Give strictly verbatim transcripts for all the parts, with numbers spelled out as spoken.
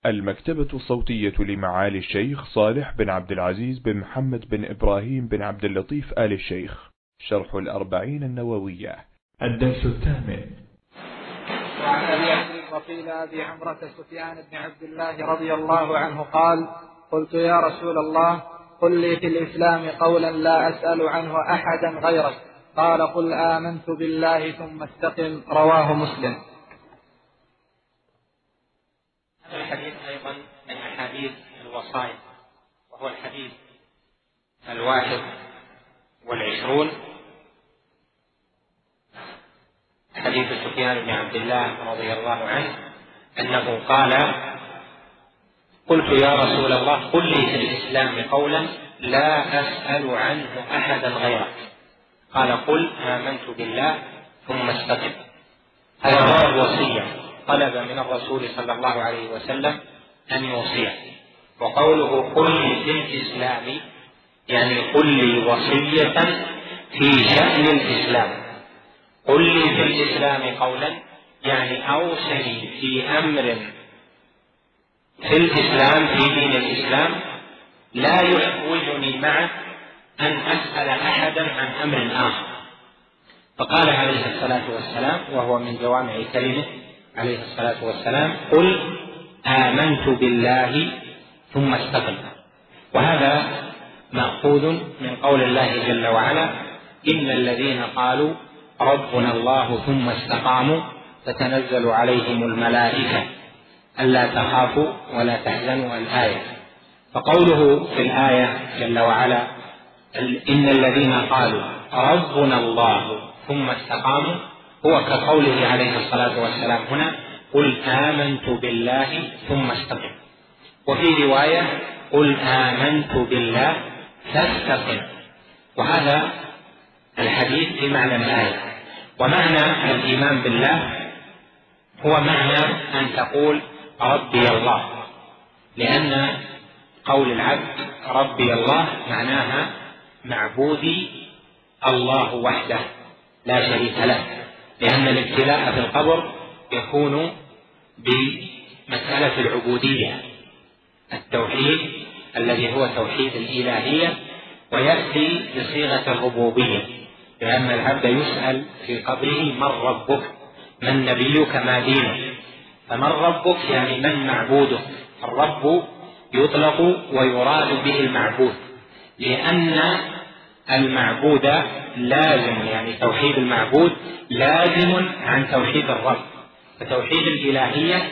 المكتبة الصوتية لمعالي الشيخ صالح بن عبد العزيز بن محمد بن إبراهيم بن عبد اللطيف آل الشيخ، شرح الأربعين النووية، الدرس الثامن. وعن أبي عمرو وقيل أبي عمرة سفيان بن عبد الله رضي الله عنه قال: قلت يا رسول الله قل لي في الإسلام قولا لا أسأل عنه أحدا غيرك، قال: قل آمنت بالله ثم استقم. رواه مسلم. هذا الحديث أيضا من أحاديث الوصايا، وهو الحديث الواحد والعشرون، حديث سفيان بن عبد الله رضي الله عنه أنه قال: قلت يا رسول الله قل لي في الإسلام قولا لا أسأل عنه أحدا غيرك، قال: قل آمنت بالله ثم استقم. هذا هو الوصية، طلب من الرسول صلى الله عليه وسلم أن يوصيه. وقوله قل لي في الإسلام يعني قل لي وصية في شأن الإسلام. قل لي في الإسلام قولا يعني أوصني في أمر في الإسلام، في دين الإسلام، لا يحوجني معه أن أسأل أحدا عن أمر آخر. فقال عليه الصلاة والسلام، وهو من جوامع كلمه عليه الصلاة والسلام: قل آمنت بالله ثم استقم. وهذا مأخوذ من قول الله جل وعلا: إن الذين قالوا ربنا الله ثم استقاموا تتنزل عليهم الملائكة ألا تخافوا ولا تحزنوا. الآية. فقوله في الآية جل وعلا: إن الذين قالوا ربنا الله ثم استقاموا، هو كقوله عليه الصلاة والسلام هنا: قل آمنت بالله ثم استقم. وفي رواية: قل آمنت بالله فاستقم. وهذا الحديث بمعنى الآية. ومعنى الإيمان بالله هو معنى أن تقول ربي الله، لأن قول العبد ربي الله معناها معبودي الله وحده لا شريك له، لأن الابتلاء في القبر يكون بمسألة العبودية، التوحيد الذي هو توحيد الإلهية، ويأتي بصيغة الربوبية، لأن العبد يسأل في قبره: من ربك؟ من نبيك؟ ما دينك؟ فمن ربك يعني من معبودك. الرب يطلق ويراد به المعبود، لأن المعبود لازم، يعني توحيد المعبود لازم عن توحيد الرب، فتوحيد الإلهية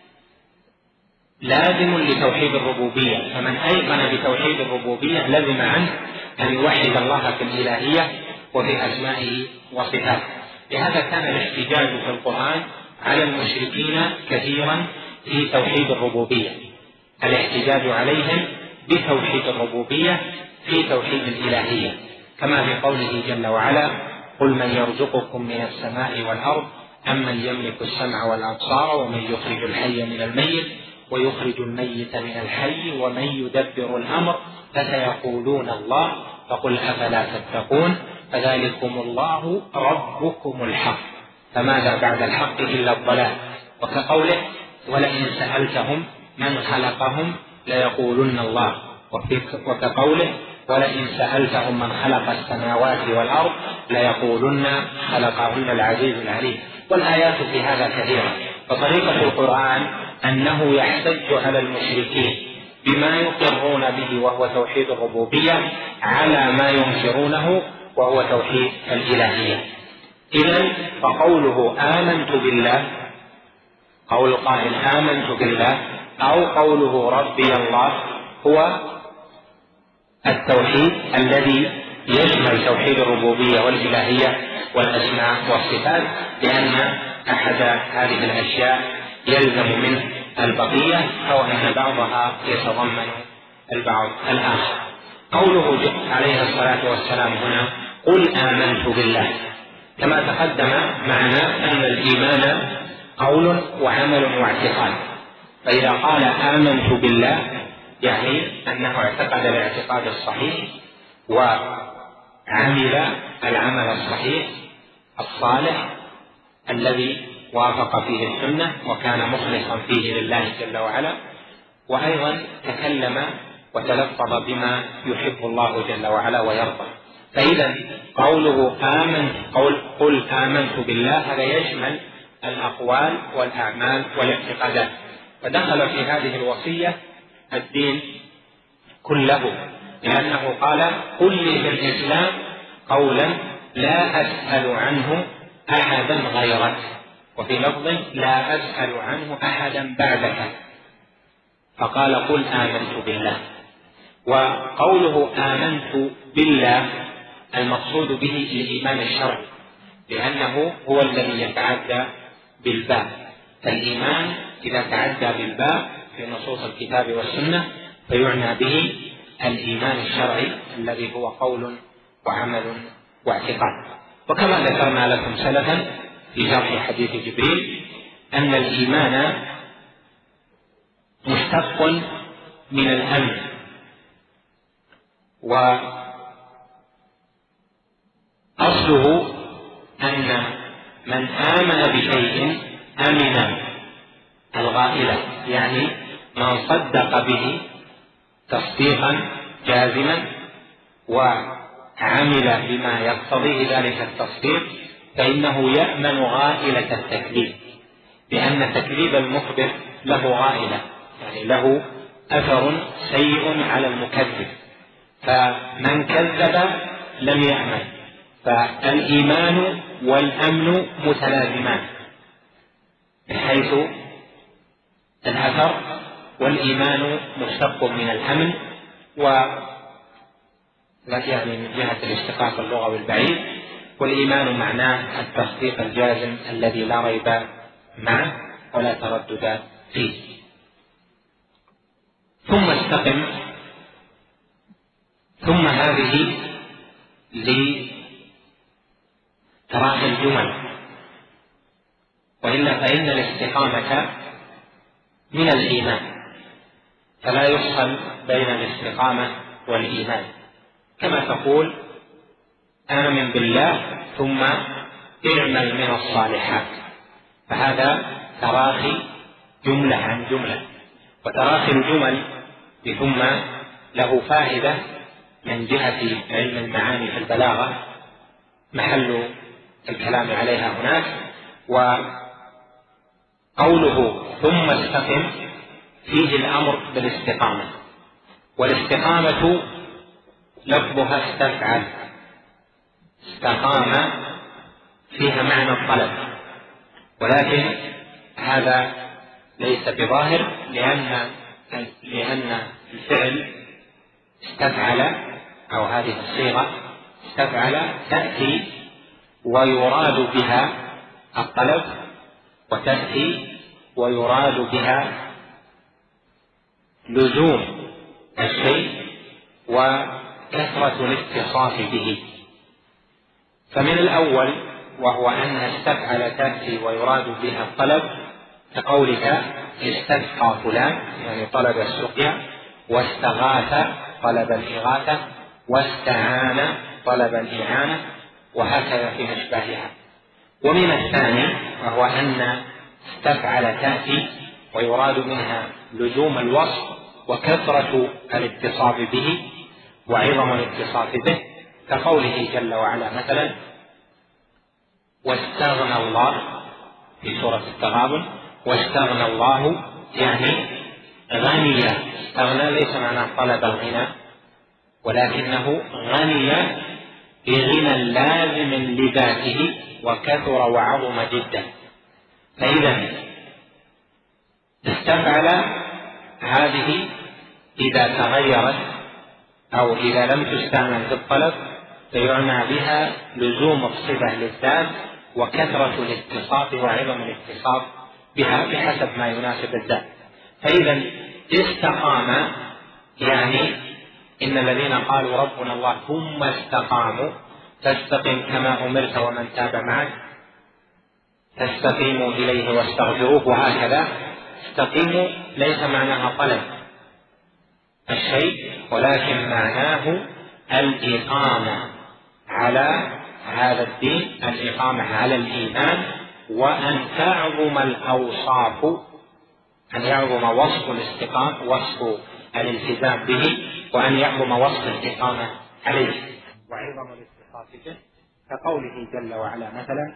لازم لتوحيد الربوبية. فمن أيقن بتوحيد الربوبية لزم عنه أن يوحد الله في الإلهية وفي أسمائه وصفاته. لهذا كان الاحتجاج في القرآن على المشركين كثيرا في توحيد الربوبية، الاحتجاج عليهم بتوحيد الربوبية في توحيد الإلهية، كما في قوله جل وعلا: قل من يرزقكم من السماء والأرض أمن يملك السمع والأبصار ومن يخرج الحي من الميت ويخرج الميت من الحي ومن يدبر الأمر فسيقولون الله فقل أفلا تتقون فذلكم الله ربكم الحق فماذا بعد الحق إلا الضلال. وكقوله: ولئن سألتهم من خلقهم ليقولن الله. وكقوله: ولئن سألتهم من خلق السماوات والأرض ليقولن خلقهن العزيز العليم. والآيات في هذا كثيرة. فطريقة القرآن أنه يحتج على المشركين بما يقرون به وهو توحيد الربوبية على ما ينكرونه وهو توحيد الإلهية. إذن فقوله آمنت بالله، قول قائل آمنت بالله، أو قوله ربي الله، هو التوحيد الذي يشمل توحيد الربوبية والإلهية والأسماء والصفات، لأن أحد هذه الأشياء يلزم منه البقية أو أن بعضها يتضمن البعض الآخر. قوله عليه الصلاة والسلام هنا: قل آمنت بالله، كما تقدم معنا أن الإيمان قول وعمل واعتقاد. فإذا قال آمنت بالله يعني أنه اعتقد الاعتقاد الصحيح وعمل العمل الصحيح الصالح الذي وافق فيه السنة وكان مخلصا فيه لله جل وعلا. وأيضا تكلم وتلفظ بما يحب الله جل وعلا ويرضى. فإذا قوله آمنت قول قل آمنت بالله هذا يشمل الأقوال والأعمال والاعتقادات، فدخل في هذه الوصية الدين كله، لأنه قال قل لي في الإسلام قولا لا أسأل عنه أحدا غيرك، وفي لفظ لا أسأل عنه أحدا بعدك، فقال قل آمنت بالله. وقوله آمنت بالله المقصود به الإيمان الشرعي، لأنه هو الذي يتعدى بالباء، فالإيمان إذا تعدى بالباء في نصوص الكتاب والسنة فيعنى به الإيمان الشرعي الذي هو قول وعمل واعتقاد. وكما ذكرنا لكم سلفا في شرح حديث جبريل أن الإيمان مشتق من الأمن، وأصله أن من آمن بشيء أمن الغائلة، يعني من صدق به تصديقا جازما وعمل بما يقتضيه ذلك التصديق فإنه يأمن غائلة التكذيب، لأن تكذيب المخبر له غائلة، يعني له أثر سيء على المكذب، فمن كذب لم يأمن. فالإيمان والأمن متلازمان من حيث الأثر، والإيمان مشتق من الأمن، و يعني من جهة الاشتقاق اللغوي البعيد، والإيمان معناه التصديق الجازم الذي لا ريب معه ولا تردد فيه. ثم استقم، ثم هذه لتراخي الجمل، وإلا فإن الاستقامة من الإيمان، فلا يفصل بين الاستقامة والإيمان، كما تقول آمن بالله ثم اعمل من الصالحات، فهذا تراخي جملة عن جملة. وتراخي الجمل بثم له فائدة من جهة علم المعاني في البلاغة محل الكلام عليها هناك. وقوله ثم استقم فيه الأمر بالاستقامة، والاستقامة لفظها استفعل، استقام فيها معنى الطلب، ولكن هذا ليس بظاهر، لأن لأن الفعل استفعل أو هذه الصيغة استفعل تأتي ويراد بها الطلب، وتأتي ويراد بها لزوم الشيء وكثرة الاتصاف به. فمن الأول وهو أن استفعل تأتي ويراد بها الطلب، كقولك استسقى فلان يعني طلب السقيا، واستغاث طلب الإغاثة، واستعان طلب الإعانة، وهكذا في أشباهها. ومن الثاني وهو أن استفعل تأتي ويراد منها لزوم الوصف وكثرة الاتصاف به وعظم الاتصاف به، كقوله جل وعلا مثلا واستغنى الله في سورة التغابن، واستغنى الله يعني غني. استغنى ليس معناه طلب الغنى، ولكنه غني بغنى لازم لذاته وكثر وعظم جدا. فإذا استفعل هذه إذا تغيرت أو إذا لم تستعمل في الطلب فيعنى بها لزوم الصفة للذات وكثرة الاتصاف وعظم الاتصاف بها بحسب ما يناسب الذات. فإذا استقام يعني إن الذين قالوا ربنا الله ثم استقاموا فاستقم كما أمرت ومن تاب معك فاستقيموا إليه واستغفروه، وهكذا استقيموا ليس معناها طلب الشيء، ولكن معناه الإقامة على هذا الدين، الإقامة على الإيمان، وأن تعظم الأوصاف أن يعظم وصف الاستقامة وصف الالتزام به، وأن يعظم وصف الاستقامة عليه وعظم الاتصاف به، كقوله جل وعلا مثلا: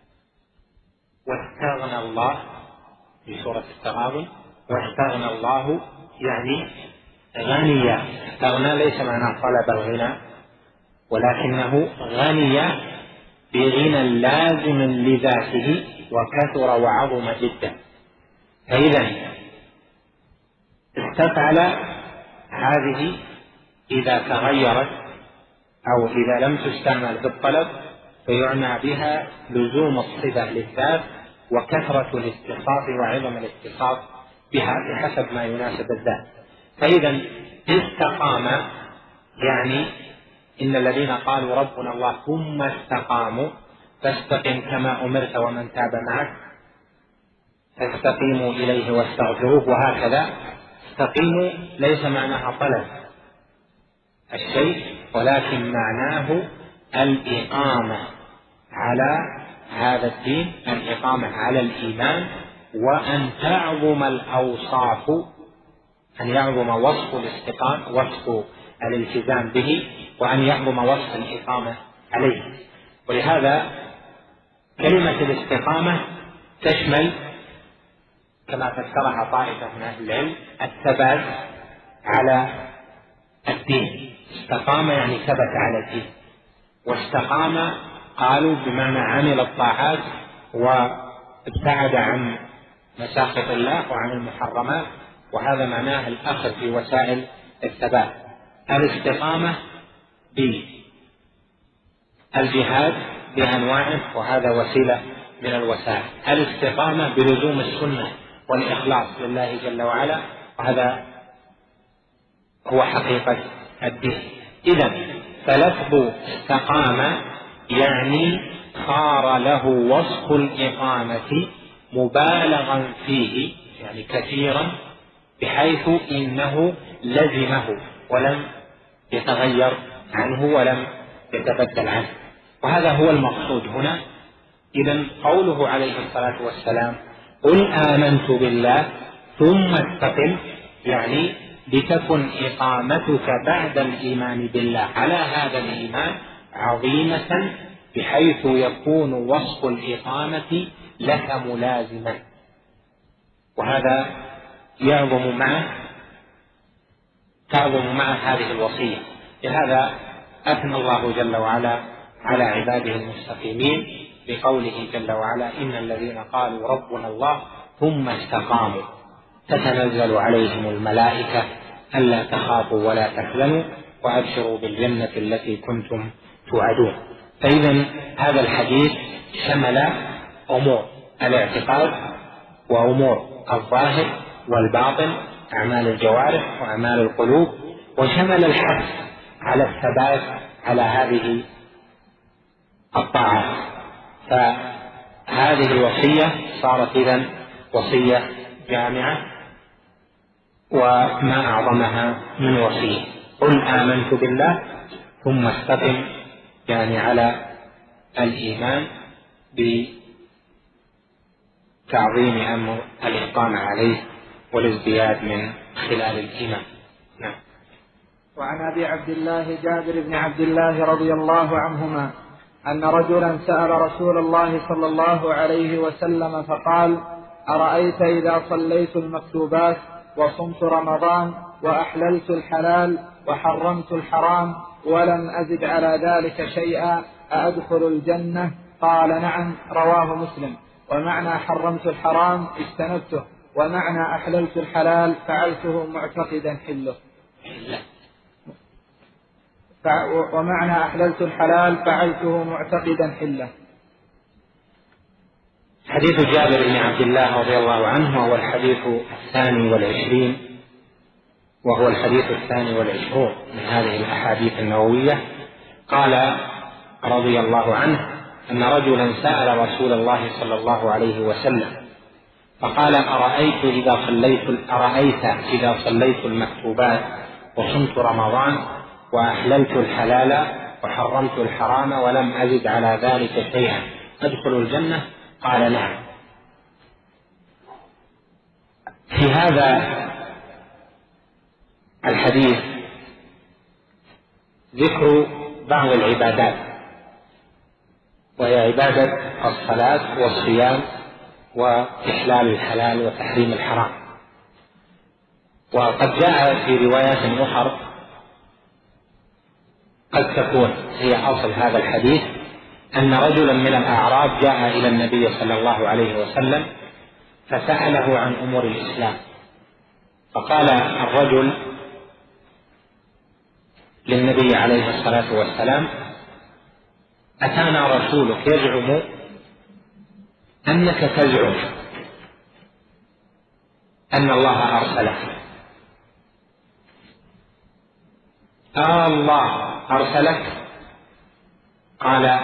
واستغنى الله في سورة التغابن، واستغنى الله يعني غني. استغنى ليس معناه طلب الغنى، ولكنه غني بغنى لازم لذاته وكثر وعظم جدا. فإذا استفعل هذه إذا تغيرت أو إذا لم تستعمل بالطلب فيعنى بها لزوم الصفة للذات وكثرة الاتصاف وعظم الاتصاف بها بحسب ما يناسب الذات. فإذا استقام يعني إن الذين قالوا ربنا الله ثم استقاموا فاستقم كما أمرت ومن تاب معك فاستقيموا إليه واستغفروه، وهكذا. استقيموا ليس معناها طلب الشيء، ولكن معناه الإقامة على هذا الدين، الإقامة على الإيمان، وأن تعظم الأوصاف، أن يعظم وصف الاستقامة وصف الالتزام به، وأن يعظم وصف الإقامة عليه. ولهذا كلمة الاستقامة تشمل كما فسرها طائفة من أهل العلم الثبات على الدين. استقام يعني ثبت على الدين، واستقام قالوا بمعنى عمل الطاعات وابتعد عن مساخط الله وعن المحرمات، وهذا معناه الأخذ في وسائل الثبات. الاستقامة بالجهاد بأنواعه وهذا وسيلة من الوسائل. الاستقامة بلزوم السنة والإخلاص لله جل وعلا، وهذا هو حقيقة الدين. إذن فلفظ استقام يعني صار له وصف الإقامة مبالغا فيه، يعني كثيرا، بحيث إنه لزمه ولم يتغير عنه ولم يتبدل عنه، وهذا هو المقصود هنا. إذن قوله عليه الصلاة والسلام قل آمنت بالله ثم استقم، يعني لتكن إقامتك بعد الإيمان بالله على هذا الإيمان عظيمة، بحيث يكون وصف الإقامة لك ملازما، وهذا يعظم معه تعظم معه هذه الوصية. لهذا أثنى الله جل وعلا على عباده المستقيمين بقوله جل وعلا إن الذين قالوا ربنا الله ثم استقاموا تتنزل عليهم الملائكة ألا تخافوا ولا تحزنوا وأبشروا بالجنة التي كنتم توعدون. فإذا هذا الحديث شمل أمور الاعتقاد وأمور الظاهر والباطن، أعمال الجوارح وأعمال القلوب، وشمل الحث على الثبات على هذه الطاعات. فهذه الوصية صارت إذن وصية جامعة، وما أعظمها من وصية. قل آمنت بالله ثم استقم، يعني على الإيمان بتعظيم أمر الإقامة عليه والازدياد من خلال الإيمان. نعم. وعن أبي عبد الله جابر بن عبد الله رضي الله عنهما أن رجلا سأل رسول الله صلى الله عليه وسلم فقال أرأيت إذا صليت المكتوبات وصمت رمضان وأحللت الحلال وحرمت الحرام ولم أزد على ذلك شيئا أأدخل الجنة؟ قال نعم، رواه مسلم. ومعنى حرمت الحرام اجتنبته، ومعنى أحللت الحلال فعلته معتقدا حله. ومعنى أحللت الحلال فعلته معتقدا حله. حديث جابر بن عبد الله رضي الله عنه هو الحديث الثاني والعشرين، وهو الحديث الثاني والعشرون من هذه الأحاديث النووية. قال رضي الله عنه أن رجلا سأل رسول الله صلى الله عليه وسلم فقال أرأيت إذا صليت أرأيت إذا صليت المكتوبات وصمت رمضان وأحللت الحلال وحرمت الحرام ولم أزد على ذلك شيئا أدخل الجنة؟ قال نعم. في هذا الحديث ذكر بعض العبادات، وهي عبادة الصلاة والصيام وإحلال الحلال وتحريم الحرام. وقد جاء في روايات أخرى قد تكون هي أصل هذا الحديث، أن رجلا من الأعراب جاء إلى النبي صلى الله عليه وسلم فسأله عن أمور الإسلام، فقال الرجل للنبي عليه الصلاة والسلام: أتانا رسولك يزعم أنك تزعم أن الله أرسلك، آه الله أرسلك؟ قال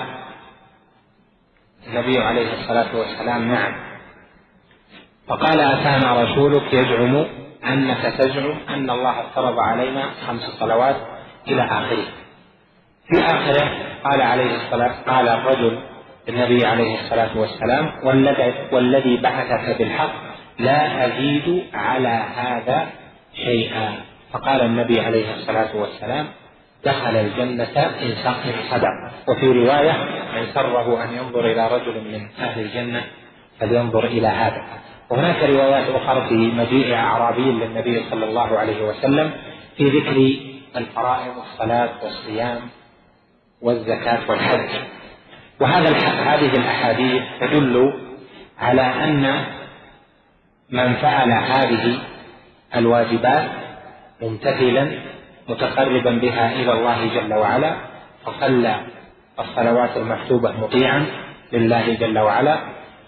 النبي عليه الصلاة والسلام: نعم. فقال: أتانا رسولك يزعم أنك تزعم أن الله افترض علينا خمس صلوات إلى آخره. في آخره قال عليه الصلاة قال الرجل النبي عليه الصلاة والسلام: والذي بعثك بالحق لا أزيد على هذا شيئا. فقال النبي عليه الصلاة والسلام: دخل الجنة إن صدق. وفي رواية: من سره أن ينظر إلى رجل من أهل الجنة فلينظر إلى هذا. وهناك روايات أخرى في مجيء أعرابي للنبي صلى الله عليه وسلم في ذكر الفرائض: الصلاة والصيام والزكاة والحج. وهذا هذه الأحاديث تدل على أن من فعل هذه الواجبات ممتثلا متقربا بها إلى الله جل وعلا، فصلى الصلوات المكتوبة مطيعا لله جل وعلا،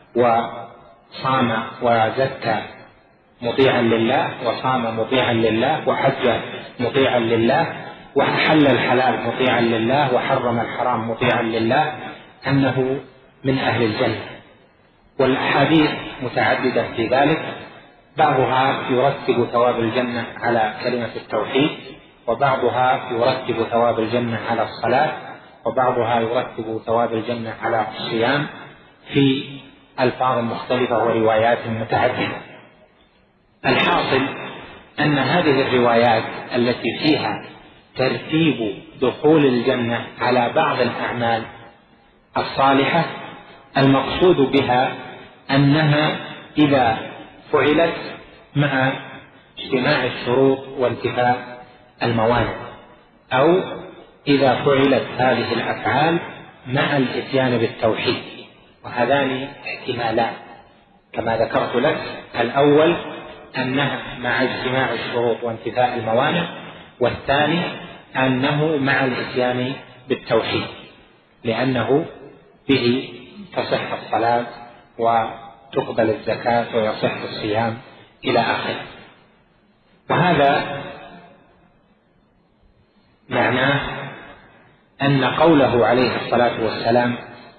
وصام وزكى مطيعا لله، وصام مطيعا لله، وحج مطيعا لله، وحل الحلال مطيعا لله، وحرم الحرام مطيعا لله، أنه من أهل الجنة. والأحاديث متعددة في ذلك، بعضها يرتب ثواب الجنة على كلمة التوحيد، وبعضها يرتب ثواب الجنة على الصلاة، وبعضها يرتب ثواب الجنة على الصيام في ألفاظ مختلفة وروايات متعددة. الحاصل أن هذه الروايات التي فيها ترتيب دخول الجنة على بعض الأعمال الصالحة، المقصود بها أنها إذا فعلت مع اجتماع الشروط وانتفاء الموانع، أو إذا فعلت هذه الأفعال مع الإتيان بالتوحيد. وهذان احتمالان كما ذكرت لك: الأول أنها مع اجتماع الشروط وانتفاء الموانع، والثاني أنه مع الإتيان بالتوحيد، لأنه به تصح الصلاة وتقبل الزكاة ويصح الصيام إلى آخره. وهذا معناه أن قوله عليه الصلاة والسلام: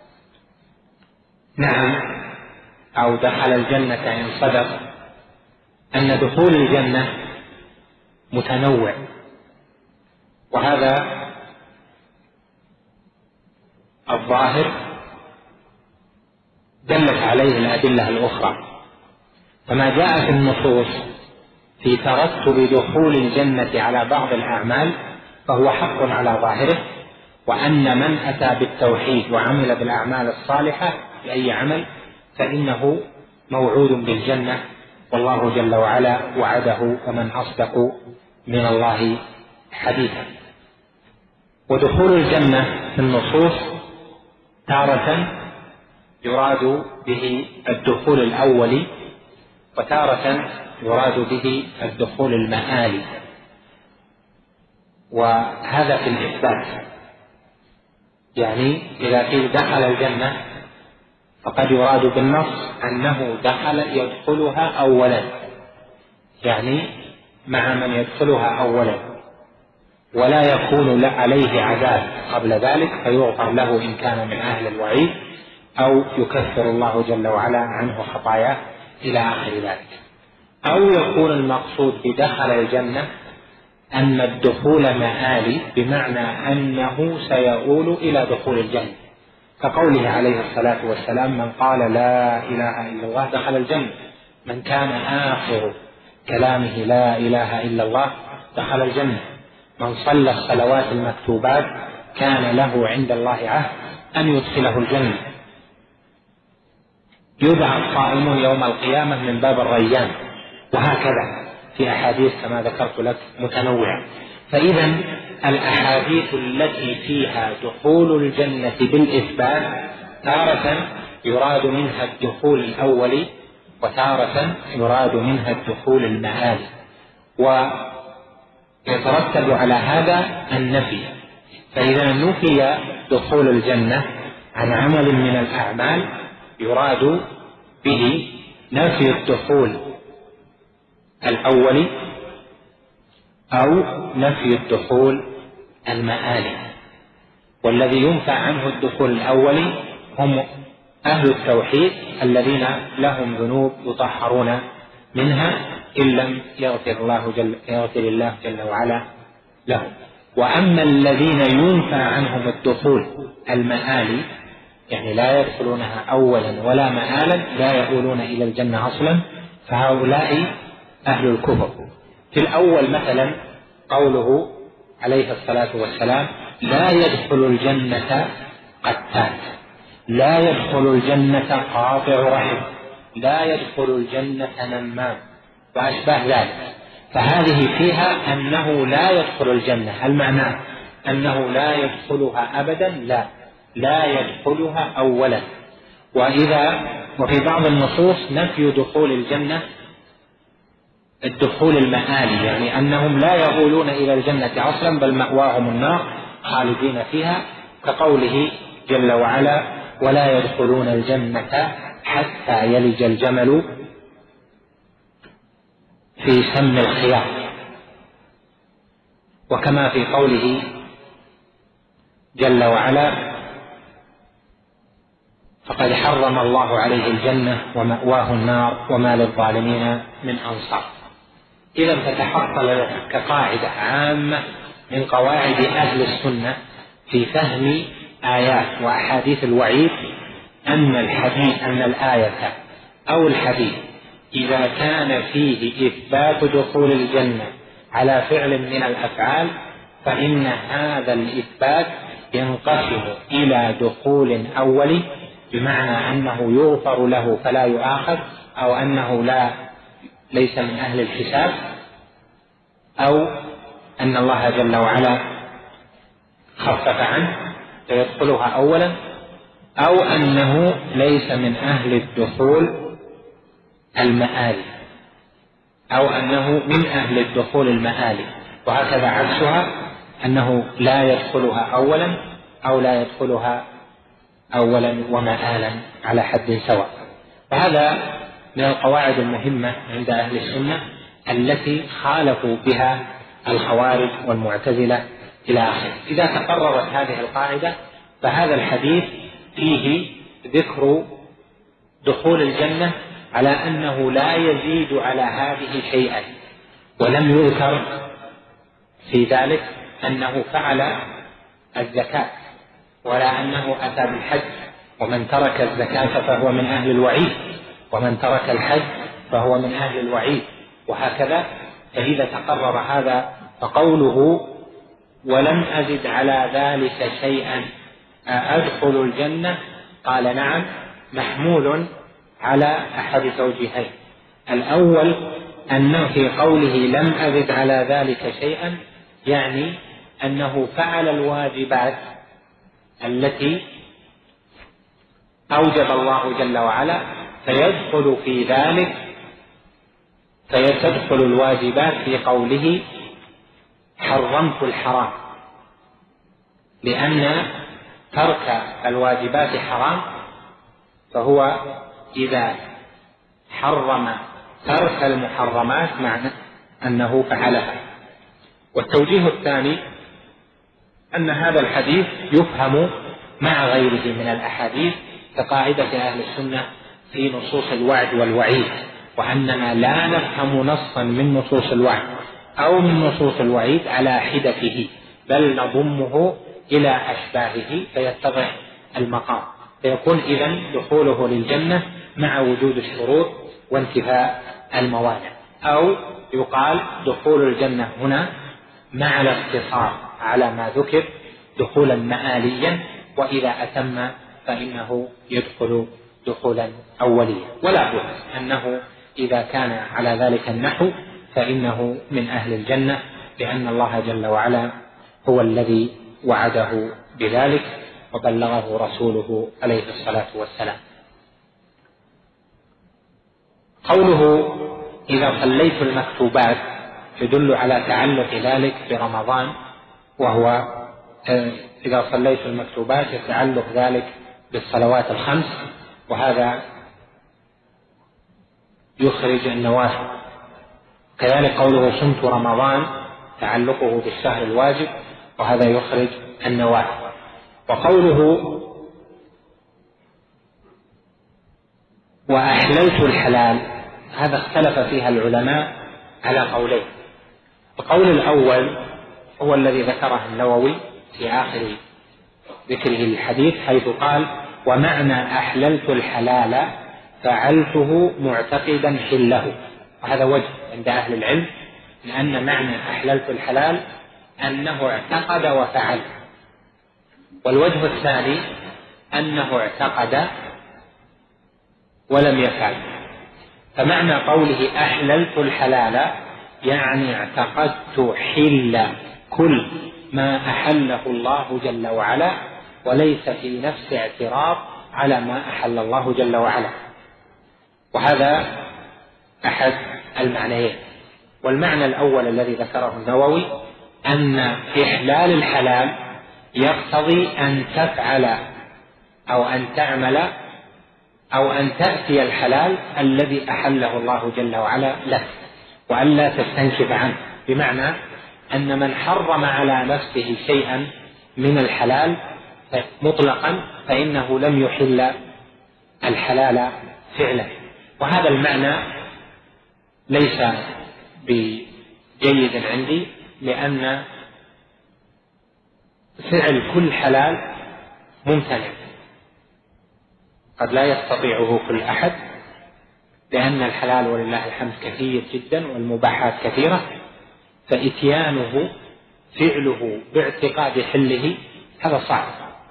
نعم أو دخل الجنة إن صدق، أن دخول الجنة متنوع، وهذا الظاهر دلت عليه الأدلة الأخرى. فما جاء في النصوص في ترتب دخول الجنة على بعض الأعمال فهو حق على ظاهره، وأن من أتى بالتوحيد وعمل بالأعمال الصالحة بأي عمل فإنه موعود بالجنة، والله جل وعلا وعده: ومن أصدق من الله حديثا. ودخول الجنة في النصوص تارة يراد به الدخول الأولي، وتارة يراد به الدخول المآلي، وهذا في الإثبات. يعني إذا قيل دخل الجنة فقد يراد بالنص أنه دخل يدخلها أولا، يعني مع من يدخلها أولا، ولا يكون عليه عذاب قبل ذلك فيغفر له إن كان من أهل الوعيد، أو يكفر الله جل وعلا عنه خطاياه إلى آخر ذلك. أو يكون المقصود بدخل الجنة أن الدخول مآلي، بمعنى أنه سيؤول إلى دخول الجنة، كقوله عليه الصلاة والسلام: من قال لا إله إلا الله دخل الجنة. من كان آخر كلامه لا إله إلا الله دخل الجنة. من صلى الصلوات المكتوبات كان له عند الله عهد أن يدخله الجنة. يدعى الصائمون يوم القيامة من باب الريان، وهكذا في أحاديث كما ذكرت لك متنوعة. فإذا الأحاديث التي فيها دخول الجنة بالإثبات تارة يراد منها الدخول الأولي، وتارة يراد منها الدخول المآلي، ويترتب على هذا النفي. فإذا نفي دخول الجنة عن عمل من الأعمال يراد به نفي الدخول الأولي أو نفي الدخول المآلي. والذي ينفى عنه الدخول الأولي هم أهل التوحيد الذين لهم ذنوب يطهرون منها إن لم يغفر الله جل, يغفر الله جل وعلا لهم. وأما الذين ينفى عنهم الدخول المآلي، يعني لا يدخلونها أولا ولا مآلا، لا يؤولون إلى الجنة أصلا، فهؤلاء أهل الكفر. في الأول مثلا قوله عليه الصلاة والسلام لا يدخل الجنة قتال، لا يدخل الجنة قاطع رحم، لا يدخل الجنة نمام وأشباه ذلك. فهذه فيها أنه لا يدخل الجنة. هل معناه أنه لا يدخلها أبدا؟ لا، لا يدخلها أولا. وإذا وفي بعض النصوص نفي دخول الجنة الدخول المآلي، يعني أنهم لا يؤولون إلى الجنة أصلا بل مأواهم النار خالدين فيها، كقوله جل وعلا ولا يدخلون الجنة حتى يلج الجمل في سم الخياط. وكما في قوله جل وعلا فقد حرم الله عليه الجنة ومأواه النار وما للظالمين من أنصار. إذا فتحصل كقاعدة عامة من قواعد أهل السنة في فهم آيات وأحاديث الوعيد أن الحديث أن الآية أو الحديث إذا كان فيه إثبات دخول الجنة على فعل من الأفعال فإن هذا الإثبات ينقسم إلى دخول أولي، بمعنى أنه يغفر له فلا يؤاخذ، أو أنه لا ليس من أهل الحساب، أو أن الله جل وعلا خفف عنه فيدخلها أولا، أو أنه ليس من أهل الدخول المآلي، أو أنه من أهل الدخول المآلي. وهكذا عكسها أنه لا يدخلها أولا أو لا يدخلها أولا ومآلا على حد سواء. وهذا من القواعد المهمة عند أهل السنة التي خالفوا بها الخوارج والمعتزلة إلى آخره. إذا تقررت هذه القاعدة فهذا الحديث فيه ذكر دخول الجنة على أنه لا يزيد على هذه شيئا، ولم يذكر في ذلك أنه فعل الزكاة ولا أنه أتى بالحج. ومن ترك الزكاة فهو من أهل الوعيد، ومن ترك الحج فهو من أهل الوعيد، وهكذا. فإذا تقرر هذا فقوله ولم أزد على ذلك شيئا أدخل الجنة قال نعم محمول على أحد توجيهين. الأول أنه في قوله لم أزد على ذلك شيئا يعني أنه فعل الواجبات التي أوجب الله جل وعلا، فيدخل في ذلك فيتدخل الواجبات في قوله حرمت الحرام، لأن ترك الواجبات حرام، فهو إذا حرم ترك المحرمات معنى أنه فعلها. والتوجيه الثاني أن هذا الحديث يفهم مع غيره من الأحاديث كقاعدة أهل السنة في نصوص الوعد والوعيد، وأننا لا نفهم نصا من نصوص الوعد أو من نصوص الوعيد على حدته، بل نضمه إلى أشباهه فيتضح المقام، فيكون إذن دخوله للجنة مع وجود الشروط وانتفاء الموانع. أو يقال دخول الجنة هنا مع الاقتصار على ما ذكر دخولا مآليا، وإذا أتم فإنه يدخل دخولا أوليا. ولا بد أنه إذا كان على ذلك النحو فإنه من أهل الجنة، لأن الله جل وعلا هو الذي وعده بذلك وبلغه رسوله عليه الصلاة والسلام. قوله إذا صليت المكتوبات يدل على تعلق ذلك برمضان، وهو إذا صليت المكتوبات يتعلق ذلك بالصلوات الخمس، وهذا يخرج النوافل. كذلك قوله صمت رمضان تعلقه بالشهر الواجب، وهذا يخرج النوافل. وقوله وأحللت الحلال هذا اختلف فيها العلماء على قولين. القول الأول هو الذي ذكره النووي في آخر ذكره للحديث، حيث قال ومعنى أحللت الحلال فعلته معتقدا حله، وهذا وجه عند أهل العلم، لأن معنى أحللت الحلال أنه اعتقد وفعل، والوجه الثاني أنه اعتقد ولم يفعل. فمعنى قوله أحللت الحلال يعني اعتقدت حل كل ما أحله الله جل وعلا، وليس في نفس اعتراض على ما أحل الله جل وعلا، وهذا أحد المعنيين. والمعنى الأول الذي ذكره النووي أن إحلال الحلال يقتضي أن تفعل أو أن تعمل أو أن تأتي الحلال الذي أحله الله جل وعلا لك، وأن لا تستنكف عنه، بمعنى أن من حرم على نفسه شيئا من الحلال مطلقا فإنه لم يحل الحلال فعلا. وهذا المعنى ليس بجيد عندي، لأن فعل كل حلال ممتنع، قد لا يستطيعه كل أحد، لأن الحلال ولله الحمد كثير جدا والمباحات كثيرة، فإتيانه فعله باعتقاد حله هذا صعب.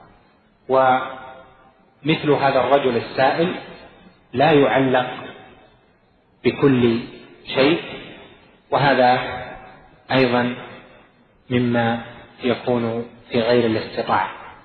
ومثل هذا الرجل السائل لا يعلق بكل شيء، وهذا أيضا مما يكون في غير الاستطاعة.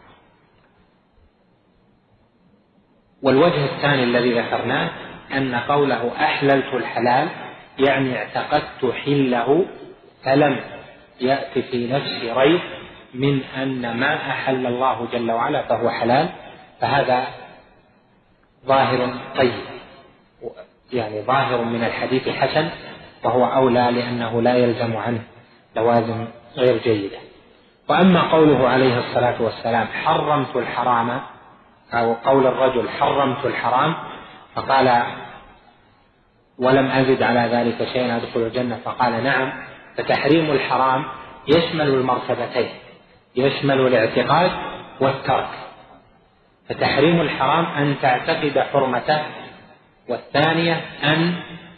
والوجه الثاني الذي ذكرناه أن قوله أحللت الحلال يعني اعتقدت حله، فلم يأتي في نفسي ريب من أن ما أحل الله جل وعلا فهو حلال، فهذا ظاهر طيب، يعني ظاهر من الحديث حسن، وهو أولى لأنه لا يلزم عنه لوازم غير جيدة. وأما قوله عليه الصلاة والسلام حرمت الحرام، أو قول الرجل حرمت الحرام فقال ولم أزد على ذلك شيئا أدخل الجنة، فقال نعم، فتحريم الحرام يشمل المرتبتين، يشمل الاعتقاد والترك. فتحريم الحرام أن تعتقد حرمته، والثانية أن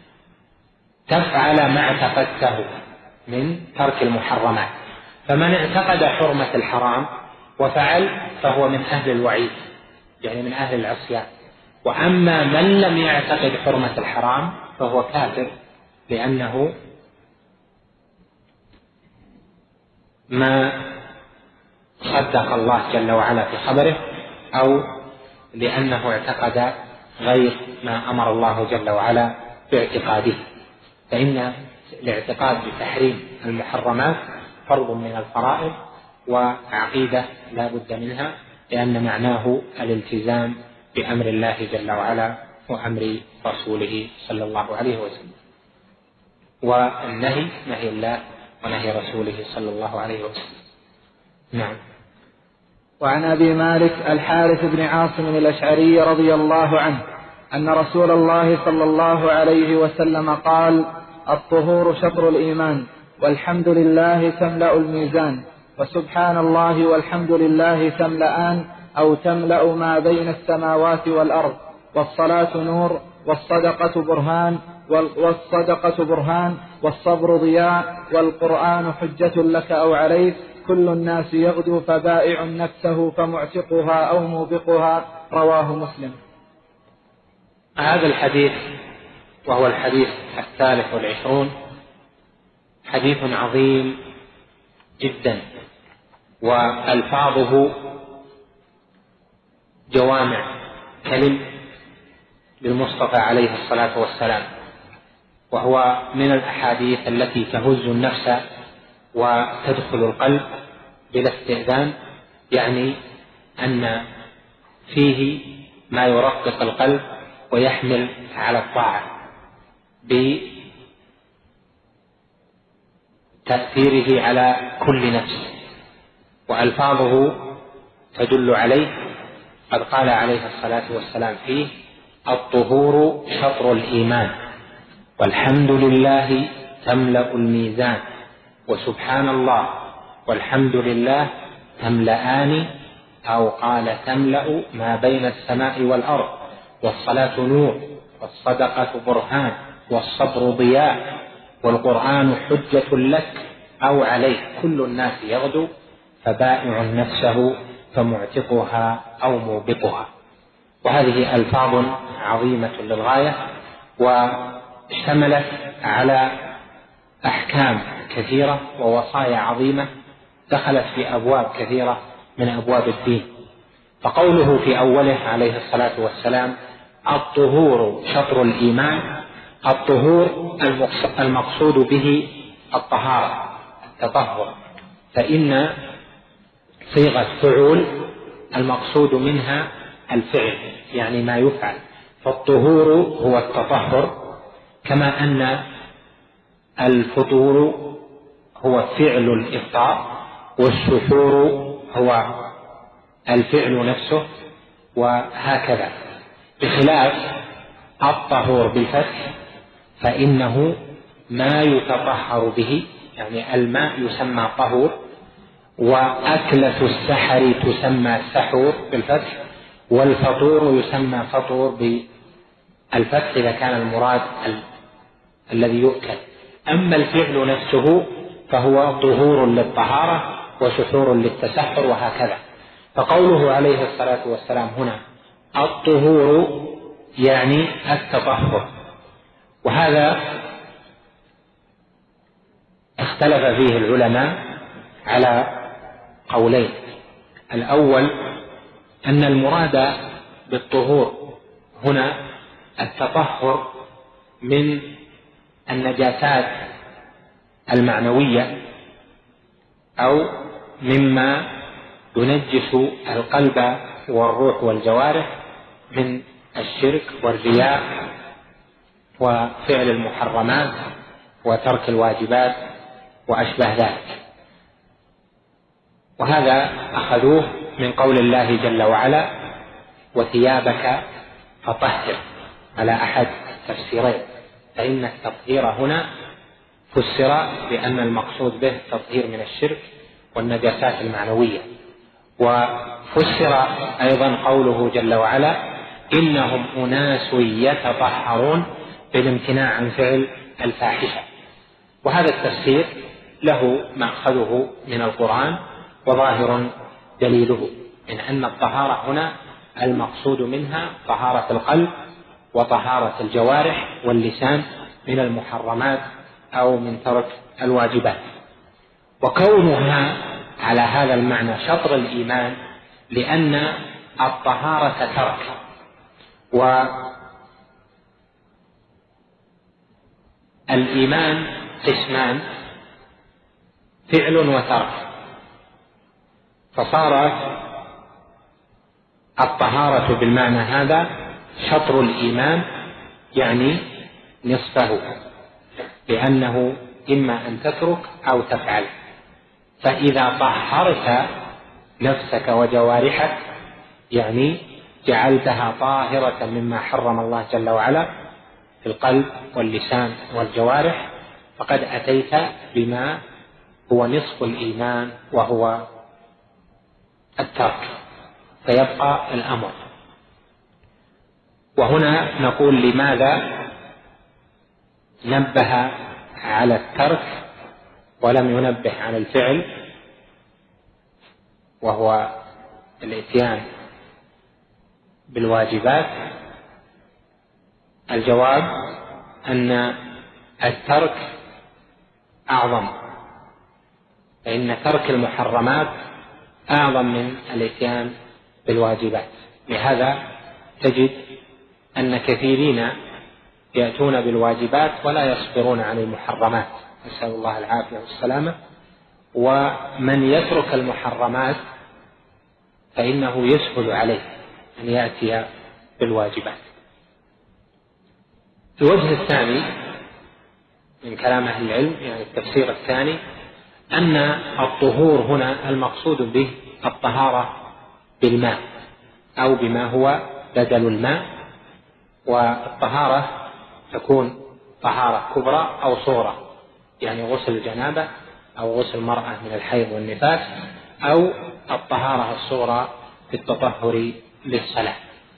تفعل ما اعتقدته من ترك المحرمات. فمن اعتقد حرمة الحرام وفعل فهو من أهل الوعيد، يعني من أهل العصيان. وأما من لم يعتقد حرمة الحرام فهو كافر، لأنه ما صدق الله جل وعلا في خبره، أو لأنه اعتقد غير ما أمر الله جل وعلا باعتقاده. فإن الاعتقاد بتحريم المحرمات فرض من الفرائض وعقيدة لا بد منها، لأن معناه الالتزام بأمر الله جل وعلا وأمر رسوله صلى الله عليه وسلم، والنهي نهي الله ونهي رسوله صلى الله عليه وسلم. نعم. وعن أبي مالك الحارث بن عاصم الأشعري رضي الله عنه أن رسول الله صلى الله عليه وسلم قال: الطهور شطر الإيمان، والحمد لله تملأ الميزان، وسبحان الله والحمد لله تملأان أو تملأ ما بين السماوات والأرض، والصلاة نور، والصدقة برهان، والصدقة برهان والصبر ضياء والقرآن حجة لك أو عليك كل الناس يغدو فبائع نفسه فمعتقها أو موبقها. رواه مسلم. هذا الحديث وهو الحديث الثالث والعشرون حديث عظيم جدا، وألفاظه جوامع كلم للمصطفى عليه الصلاة والسلام، وهو من الأحاديث التي تهز النفس وتدخل القلب بلا استئذان، يعني أن فيه ما يرقق القلب ويحمل على الطاعة بتأثيره على كل نفس، وألفاظه تدل عليه. قد قال عليه الصلاة والسلام فيه: الطهور شطر الإيمان، والحمد لله تملأ الميزان، وسبحان الله والحمد لله تملأان، أو قال تملأ ما بين السماء والأرض، والصلاة نور، والصدقة برهان، والصبر ضياء، والقرآن حجة لك أو عليك كل الناس يغدو فبائع نفسه فمعتقها أو موبقها. وهذه ألفاظ عظيمة للغاية، واشتملت على أحكام كثيرة ووصايا عظيمة دخلت في أبواب كثيرة من أبواب الدين. فقوله في أوله عليه الصلاة والسلام: الطهور شطر الإيمان، الطهور المقصود به الطهارة التطهر، فإن صيغة فعول المقصود منها الفعل، يعني ما يفعل، فالطهور هو التطهر، كما أن الفطور هو فعل الإفطار، والسحور هو الفعل نفسه، وهكذا، بخلاف الطهور بالفتح فإنه ما يتطهر به، يعني الماء يسمى طهور، وأكلة السحر تسمى سحور بالفتح، والفطور يسمى فطور بالفتح إذا كان المراد ال... الذي يؤكل. أما الفعل نفسه فهو طهور للطهارة وسحور للتسحر، وهكذا. فقوله عليه الصلاة والسلام هنا الطهور يعني التطهر، وهذا اختلف فيه العلماء على قولين. الأول أن المراد بالطهور هنا التطهر من النجاسات المعنوية أو مما ينجس القلب والروح والجوارح من الشرك والرياء وفعل المحرمات وترك الواجبات وأشبه ذلك. وهذا أخذوه من قول الله جل وعلا: وثيابك فطهر، على أحد تفسيرين، فإن التطهير هنا فسر بأن المقصود به التطهير من الشرك والنجاسات المعنوية، وفسر أيضا قوله جل وعلا: إنهم أناس يتطهرون، بالامتناع عن فعل الفاحشة. وهذا التفسير له مأخذه من القرآن وظاهر دليله من أن الطهارة هنا المقصود منها طهارة القلب وطهارة الجوارح واللسان من المحرمات أو من ترك الواجبات. وكونها على هذا المعنى شطر الإيمان لأن الطهارة ترك، والإيمان قسمان: فعل وترك، فصارت الطهارة بالمعنى هذا شطر الإيمان، يعني نصفه، لأنه إما أن تترك أو تفعل. فإذا طهرت نفسك وجوارحك يعني جعلتها طاهرة مما حرم الله جل وعلا في القلب واللسان والجوارح، فقد أتيت بما هو نصف الإيمان وهو الترك، فيبقى الأمر. وهنا نقول: لماذا نبه على الترك ولم ينبه على الفعل، وهو الإتيان بالواجبات؟ الجواب أن الترك أعظم، فإن ترك المحرمات أعظم من الإتيان بالواجبات. لهذا تجد أن كثيرين يأتون بالواجبات ولا يصبرون عن المحرمات، نسأل الله العافية والسلامة. ومن يترك المحرمات فإنه يسهل عليه أن يأتي بالواجبات. الوجه الثاني من كلام أهل العلم، يعني التفسير الثاني، أن الطهور هنا المقصود به الطهارة بالماء أو بما هو بدل الماء، والطهارة تكون طهارة كبرى أو صغرى، يعني غسل الجنابة أو غسل المرأة من الحيض والنفاس، أو الطهارة الصغرى في التطهر للصلاة.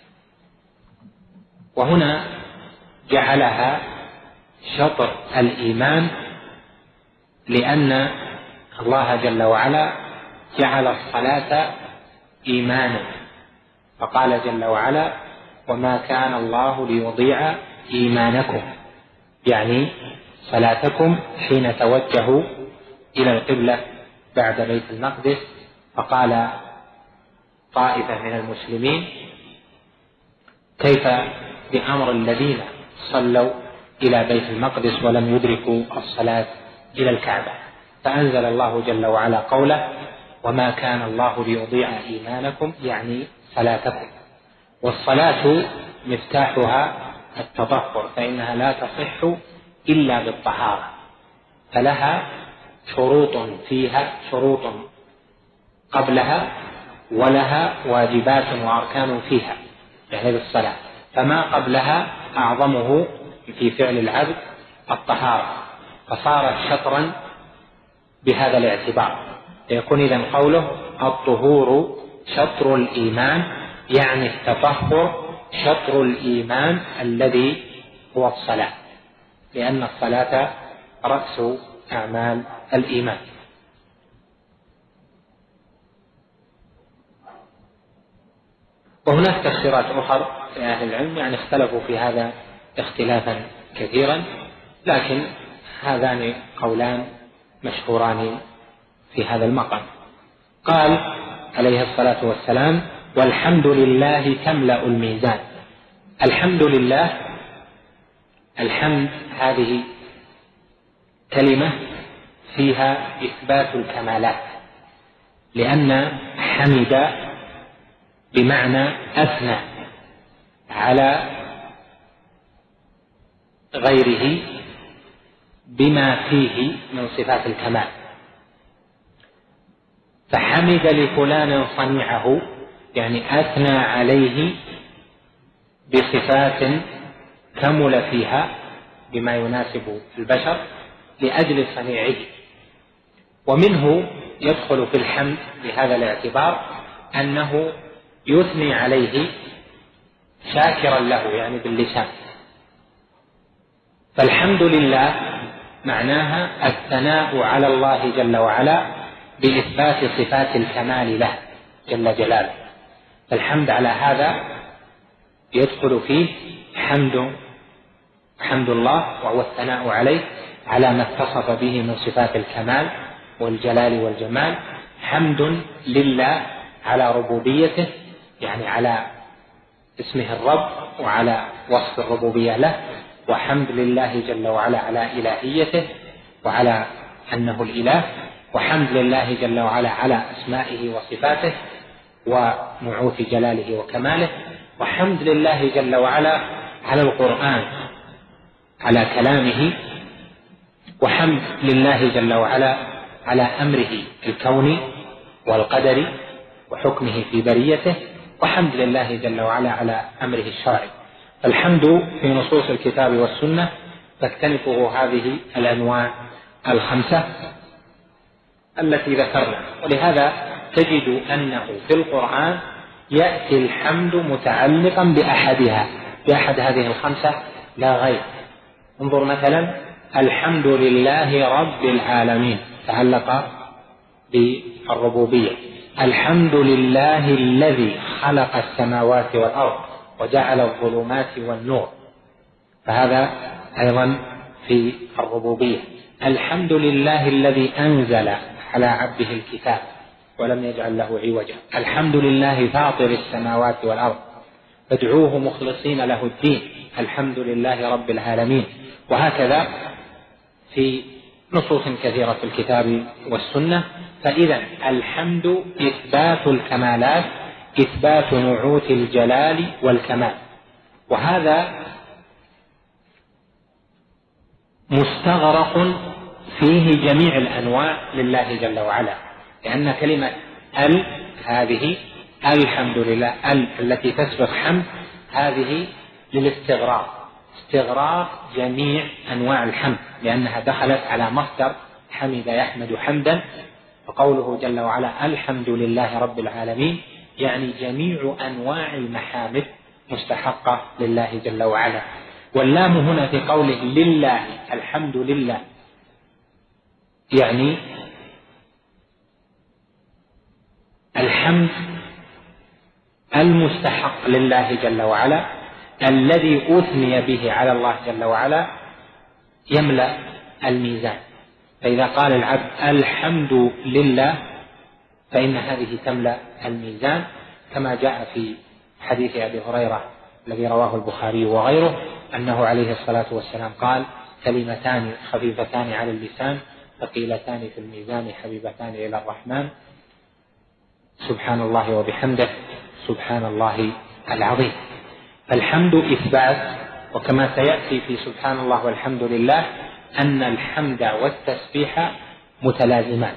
وهنا جعلها شطر الإيمان، لأن الله جل وعلا جعل الصلاة إيمانا، فقال جل وعلا: وما كان الله ليضيع إيمانكم، يعني صلاتكم حين توجهوا إلى القبلة بعد بيت المقدس. فقال طائفة من المسلمين: كيف بأمر الذين صلوا إلى بيت المقدس ولم يدركوا الصلاة إلى الكعبة؟ فأنزل الله جل وعلا قوله: وما كان الله ليضيع إيمانكم، يعني صلاتكم. والصلاة مفتاحها التطهر، فإنها لا تصح إلا بالطهارة، فلها شروط فيها، شروط قبلها، ولها واجبات وأركان فيها، يعني بالصلاة. فما قبلها أعظمه في فعل العبد الطهارة، فصارت شطرا بهذا الاعتبار. يكون إذن قوله الطهور شطر الإيمان، يعني التطهر شطر الإيمان الذي هو الصلاة، لأن الصلاة رأس أعمال الإيمان. وهناك تفسيرات أخرى في أهل العلم، يعني اختلفوا في هذا اختلافا كثيرا، لكن هذان قولان مشهوران في هذا المقام. قال عليه الصلاة والسلام: والحمد لله تملأ الميزان. الحمد لله، الحمد هذه كلمة فيها إثبات الكمالات، لأن حمد بمعنى أثنى على غيره بما فيه من صفات الكمال. فحمد لفلان صنيعه، يعني أثنى عليه بصفات كمل فيها بما يناسب البشر لأجل صنيعه. ومنه يدخل في الحمد بهذا الاعتبار أنه يثني عليه شاكرا له، يعني باللسان. فالحمد لله معناها الثناء على الله جل وعلا بإثبات صفات الكمال له جل جلاله. فالحمد على هذا يدخل فيه حمد حمد الله، وهو الثناء عليه على ما اتصف به من صفات الكمال والجلال والجمال. حمد لله على ربوبيته، يعني على اسمه الرب وعلى وصف الربوبية له. وحمد لله جل وعلا على إلهيته وعلى أنه الإله. وحمد لله جل وعلا على أسمائه وصفاته ونعوت جلاله وكماله. وحمد لله جل وعلا على القرآن، على كلامه. وحمد لله جل وعلا على أمره الكوني والقدري وحكمه في بريته. وحمد لله جل وعلا على أمره الشرعي. الحمد في نصوص الكتاب والسنة تكتنفه هذه الأنواع الخمسة التي ذكرنا. ولهذا تجد أنه في القرآن يأتي الحمد متعلقا بأحدها، بأحد هذه الخمسة لا غير. انظر مثلا الحمد لله رب العالمين تعلق بالربوبية. الحمد لله الذي خلق السماوات والأرض وجعل الظلمات والنور، فهذا أيضا في الربوبية. الحمد لله الذي أنزل على عبده الكتاب ولم يجعل له عوجا. الحمد لله فاطر السماوات والأرض فادعوه مخلصين له الدين. الحمد لله رب العالمين. وهكذا في نصوص كثيرة في الكتاب والسنة. فإذا الحمد إثبات الكمالات، إثبات نعوت الجلال والكمال، وهذا مستغرق فيه جميع الأنواع لله جل وعلا، لأن كلمة ال هذه الحمد لله ال التي تسبق حمد هذه للاستغراق، استغراق جميع أنواع الحمد، لأنها دخلت على مصدر حمد يحمد حمدا. فقوله جل وعلا الحمد لله رب العالمين يعني جميع أنواع المحامد مستحقة لله جل وعلا. واللام هنا في قوله لله الحمد لله يعني الحمد المستحق لله جل وعلا الذي أثني به على الله جل وعلا يملأ الميزان. فإذا قال العبد الحمد لله فإن هذه تملأ الميزان، كما جاء في حديث أبي هريرة الذي رواه البخاري وغيره أنه عليه الصلاة والسلام قال كلمتان خفيفتان على اللسان ثقيلتان في الميزان حبيبتان إلى الرحمن سبحان الله وبحمده سبحان الله العظيم. فالحمد إثبات، وكما سيأتي في سبحان الله والحمد لله أن الحمد والتسبيح متلازمان.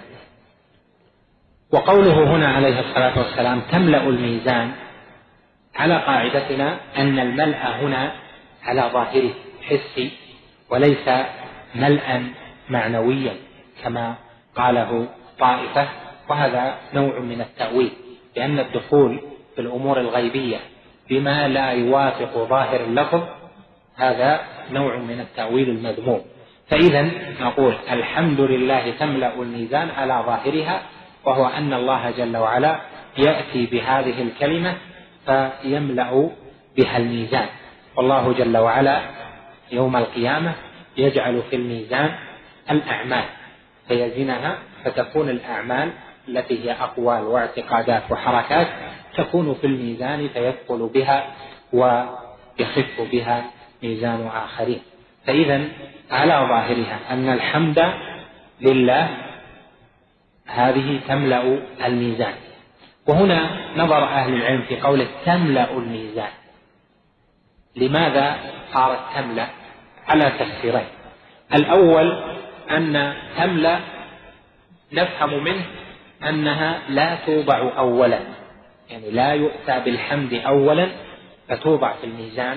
وقوله هنا عليه الصلاة والسلام تملأ الميزان على قاعدتنا أن الملأ هنا على ظاهره حسي وليس ملأ معنويا كما قاله طائفة، وهذا نوع من التأويل، لأن الدخول في الأمور الغيبية بما لا يوافق ظاهر اللفظ هذا نوع من التأويل المذموم. فإذا نقول الحمد لله تملأ الميزان على ظاهرها، وهو أن الله جل وعلا يأتي بهذه الكلمة فيملأ بها الميزان. والله جل وعلا يوم القيامة يجعل في الميزان الأعمال فيزنها، فتكون الأعمال التي هي أقوال واعتقادات وحركات تكون في الميزان فيثقل بها ويخف بها ميزان آخرين. فإذا على ظاهرها أن الحمد لله هذه تملأ الميزان. وهنا نظر أهل العلم في قوله تملأ الميزان، لماذا صارت تملأ؟ على تفسيرين. الأول أن تملأ نفهم منه أنها لا توضع أولا، يعني لا يؤتى بالحمد أولا فتوضع في الميزان،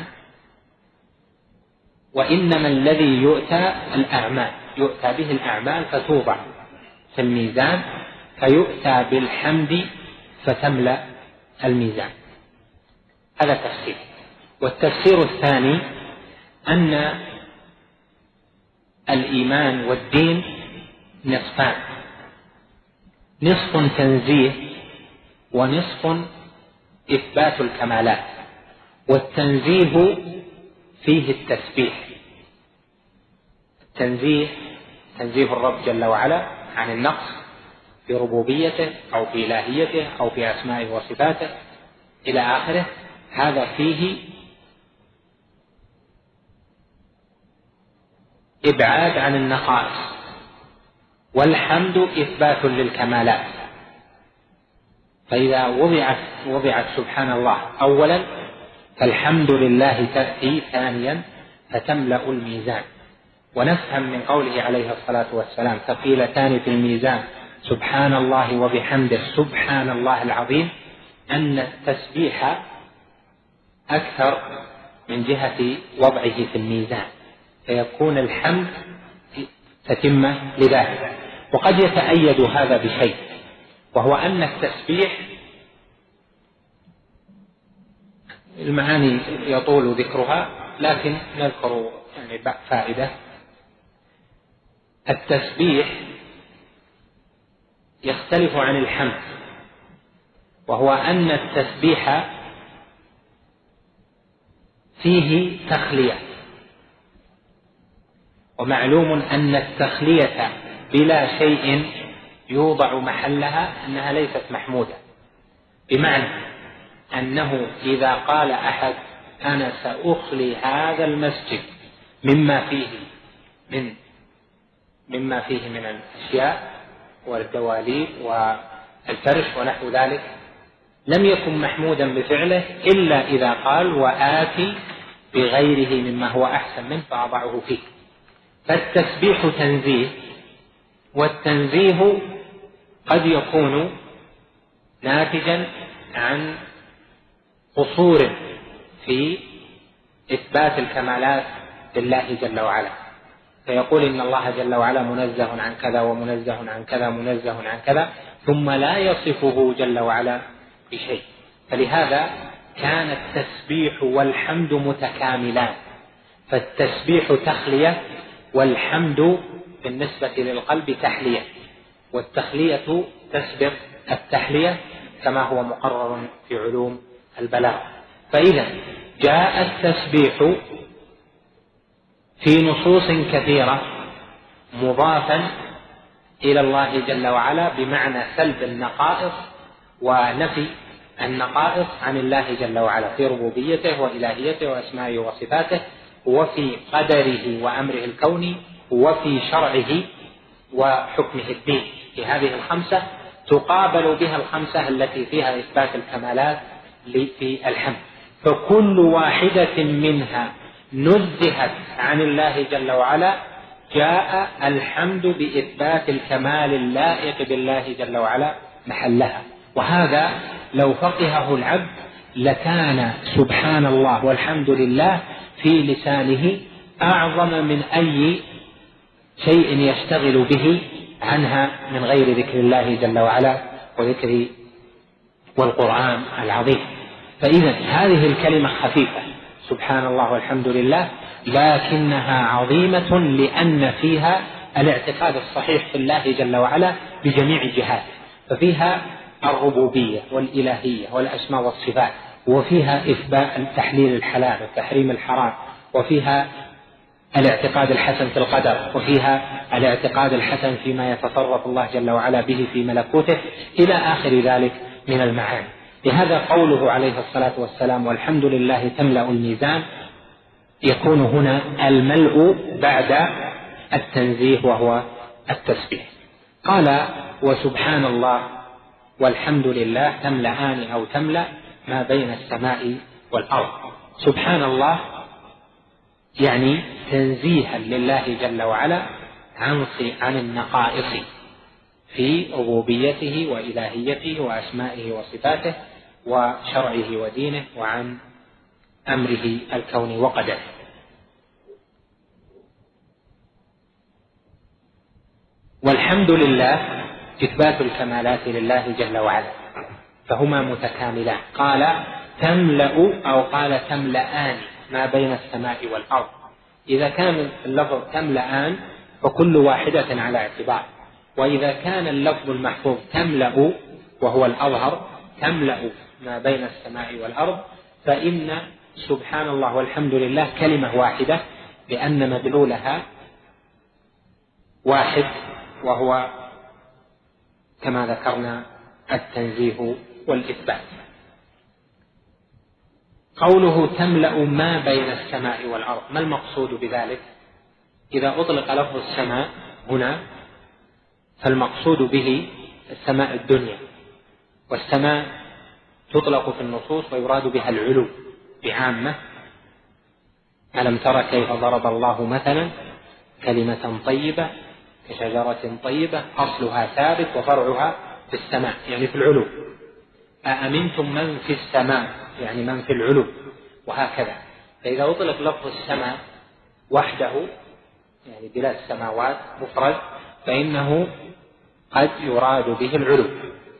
وإنما الذي يؤتى الأعمال، يؤتى به الأعمال فتوضع في الميزان، فيؤتى بالحمد فتملأ الميزان. هذا تفسير. والتفسير الثاني أن الإيمان والدين نصفان، نصف تنزيه ونصف إثبات الكمالات، والتنزيه فيه التسبيح. التنزيه تنزيه الرب جل وعلا عن النقص في ربوبيته أو في إلهيته أو في أسمائه وصفاته إلى آخره، هذا فيه إبعاد عن النقائص. والحمد إثبات للكمالات، فإذا وضعت وضعت سبحان الله أولا فالحمد لله تأتي ثانيا فتملأ الميزان. ونفهم من قوله عليه الصلاة والسلام ثقيلتان في الميزان سبحان الله وبحمده سبحان الله العظيم أن التسبيح أكثر من جهة وضعه في الميزان، فيكون الحمد تتمة لذلك. وقد يتأيد هذا بشيء، وهو أن التسبيح المعاني يطول ذكرها، لكن نذكر يعني فائدة. التسبيح يختلف عن الحمد، وهو أن التسبيح فيه تخلية، ومعلوم أن التخلية بلا شيء يوضع محلها أنها ليست محمودة، بمعنى أنه إذا قال أحد أنا سأخلي هذا المسجد مما فيه من مما فيه من الأشياء والدواليب والفرش ونحو ذلك، لم يكن محمودا بفعله إلا إذا قال وآتي بغيره مما هو أحسن منه فأضعه فيه. فالتسبيح تنزيه، والتنزيه قد يكون ناتجا عن قصور في إثبات الكمالات لله جل وعلا، فيقول إن الله جل وعلا منزه عن كذا ومنزه عن كذا منزه عن كذا، ثم لا يصفه جل وعلا بشيء. فلهذا كان التسبيح والحمد متكاملان، فالتسبيح تخلية والحمد بالنسبة للقلب تحلية، والتخلية تسبق التحلية كما هو مقرر في علوم البلاغة. فإذا جاء التسبيح في نصوص كثيرة مضافا إلى الله جل وعلا بمعنى سلب النقائص ونفي النقائص عن الله جل وعلا في ربوبيته وإلهيته وأسمائه وصفاته، وفي قدره وأمره الكوني، وفي شرعه وحكمه الدين. في هذه الخمسة تقابل بها الخمسة التي فيها إثبات الكمالات في الحمد، فكل واحدة منها نزهت عن الله جل وعلا جاء الحمد بإثبات الكمال اللائق بالله جل وعلا محلها. وهذا لو فقهه العبد لكان سبحان الله والحمد لله في لسانه أعظم من أي شيء يشتغل به عنها من غير ذكر الله جل وعلا وذكر والقرآن العظيم. فإذا هذه الكلمة خفيفة سبحان الله والحمد لله، لكنها عظيمة لأن فيها الاعتقاد الصحيح في الله جل وعلا بجميع جهاته، ففيها الربوبية والإلهية والأسماء والصفات، وفيها إثبات تحليل الحلال وتحريم الحرام، وفيها الاعتقاد الحسن في القدر، وفيها الاعتقاد الحسن فيما يتصرف الله جل وعلا به في ملكوته، إلى آخر ذلك من المعاني. لهذا قوله عليه الصلاة والسلام والحمد لله تملأ الميزان يكون هنا الملء بعد التنزيه وهو التسبيح. قال وسبحان الله والحمد لله تملأان أو تملأ ما بين السماء والأرض. سبحان الله يعني تنزيها لله جل وعلا عن عن النقائص في ربوبيته وإلهيته وأسمائه وصفاته وشرعه ودينه وعن أمره الكوني وقدره. والحمد لله إثبات الكمالات لله جل وعلا، فهما متكاملان. قال تملأ أو قال تملأان ما بين السماء والأرض. إذا كان اللفظ تملأان فكل واحدة على اعتبار، وإذا كان اللفظ المحفوظ تملأ وهو الأظهر تملأ ما بين السماء والأرض، فإن سبحان الله والحمد لله كلمة واحدة، لأن مدلولها واحد وهو كما ذكرنا التنزيه والإثبات. قوله تملأ ما بين السماء والأرض، ما المقصود بذلك؟ إذا أطلق لفظ السماء هنا فالمقصود به السماء الدنيا، والسماء تطلق في النصوص ويراد بها العلو بعامة. ألم تر كيف ضرب الله مثلا كلمة طيبة كشجرة طيبة أصلها ثابت وفرعها في السماء، يعني في العلو. أأمنتم من في السماء يعني من في العلو، وهكذا. فإذا أطلق لفظ السماء وحده يعني بلا السماوات مفرد، فإنه قد يراد به العلو،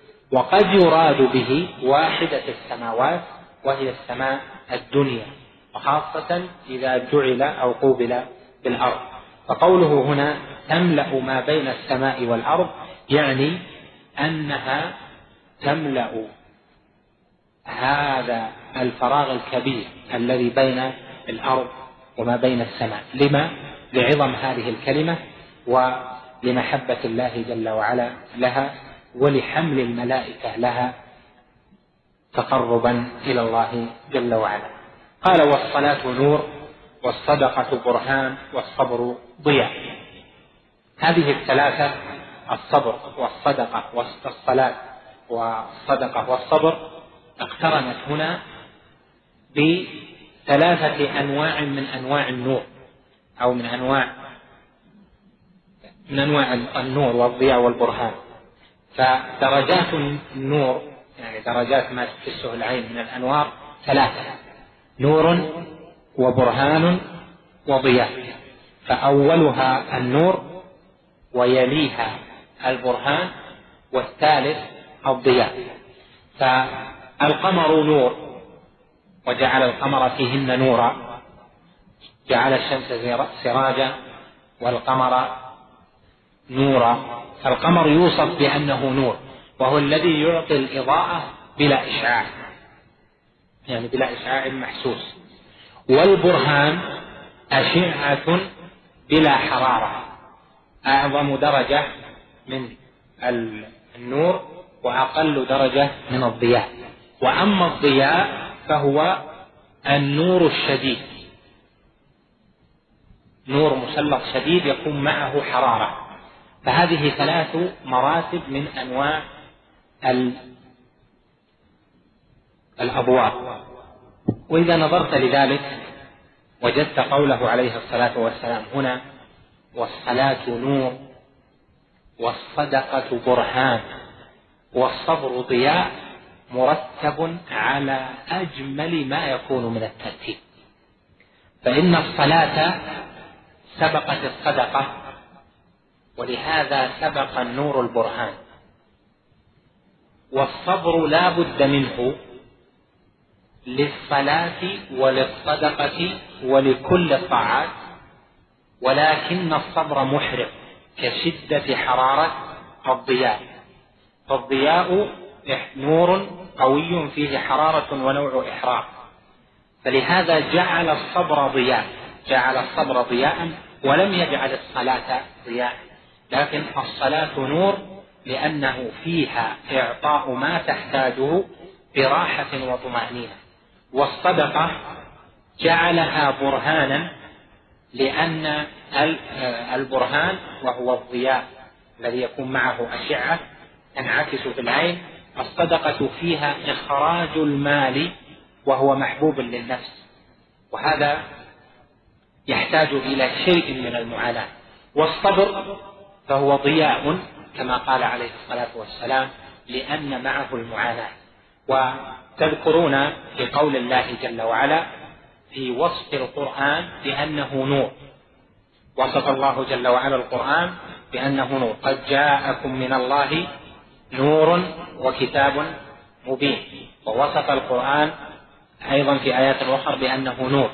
وقد يراد به واحدة السماوات وهي السماء الدنيا. وخاصة إذا جعل أو قوبل بالأرض. فقوله هنا تملأ ما بين السماء والأرض يعني أنها تملأ هذا الفراغ الكبير الذي بين الأرض وما بين السماء. لما؟ لعظم هذه الكلمة ولمحبة الله جل وعلا لها ولحمل الملائكة لها تقربا إلى الله جل وعلا. قال والصلاة نور والصدقة برهان والصبر ضياء. هذه الثلاثة الصبر والصدقة والصلاة والصدقة والصبر اقترنت هنا بثلاثة أنواع من أنواع النور أو من أنواع من أنواع النور والضياء والبرهان. فدرجات النور يعني درجات ما تحسه العين من الأنوار ثلاثة: نور وبرهان وضياء. فأولها النور ويليها البرهان والثالث الضياء. فالقمر نور وجعل القمر فيهن نورا، جعل الشمس سراجا والقمر نورا. فالقمر يوصف بأنه نور وهو الذي يعطي الإضاءة بلا إشعاع يعني بلا إشعاع محسوس. والبرهان أشعة بلا حرارة، أعظم درجة من النور وأقل درجة من الضياء. وأما الضياء فهو النور الشديد، نور مسلط شديد يكون معه حرارة. فهذه ثلاث مراتب من أنواع الأضواء. وإذا نظرت لذلك وجدت قوله عليه الصلاة والسلام هنا والصلاة نور والصدقة برهان والصبر ضياء مرتب على أجمل ما يكون من الترتيب. فإن الصلاة سبقت الصدقة ولهذا سبق النور البرهان. والصبر لا بد منه للصلاة وللصدقة ولكل الطاعات، ولكن الصبر محرق كشدة حرارة الضياء. فالضياء نور قوي فيه حرارة ونوع إحراق، فلهذا جعل الصبر ضياء جعل الصبر ضياء ولم يجعل الصلاة ضياء. لكن الصلاة نور لأنه فيها إعطاء ما تحتاجه براحة وطمأنينة. والصدقة جعلها برهانا لأن البرهان وهو الضياء الذي يكون معه أشعة تنعكس في العين. الصدقة فيها إخراج المال وهو محبوب للنفس، وهذا يحتاج إلى شيء من المعاناة. والصبر فهو ضياء كما قال عليه الصلاة والسلام لأن معه المعاناة. وتذكرون في قول الله جل وعلا في وصف القرآن بأنه نور، وصف الله جل وعلا القرآن بأنه نور: قد جاءكم من الله نور وكتاب مبين. ووصف القرآن أيضا في آيات أخرى بأنه نور.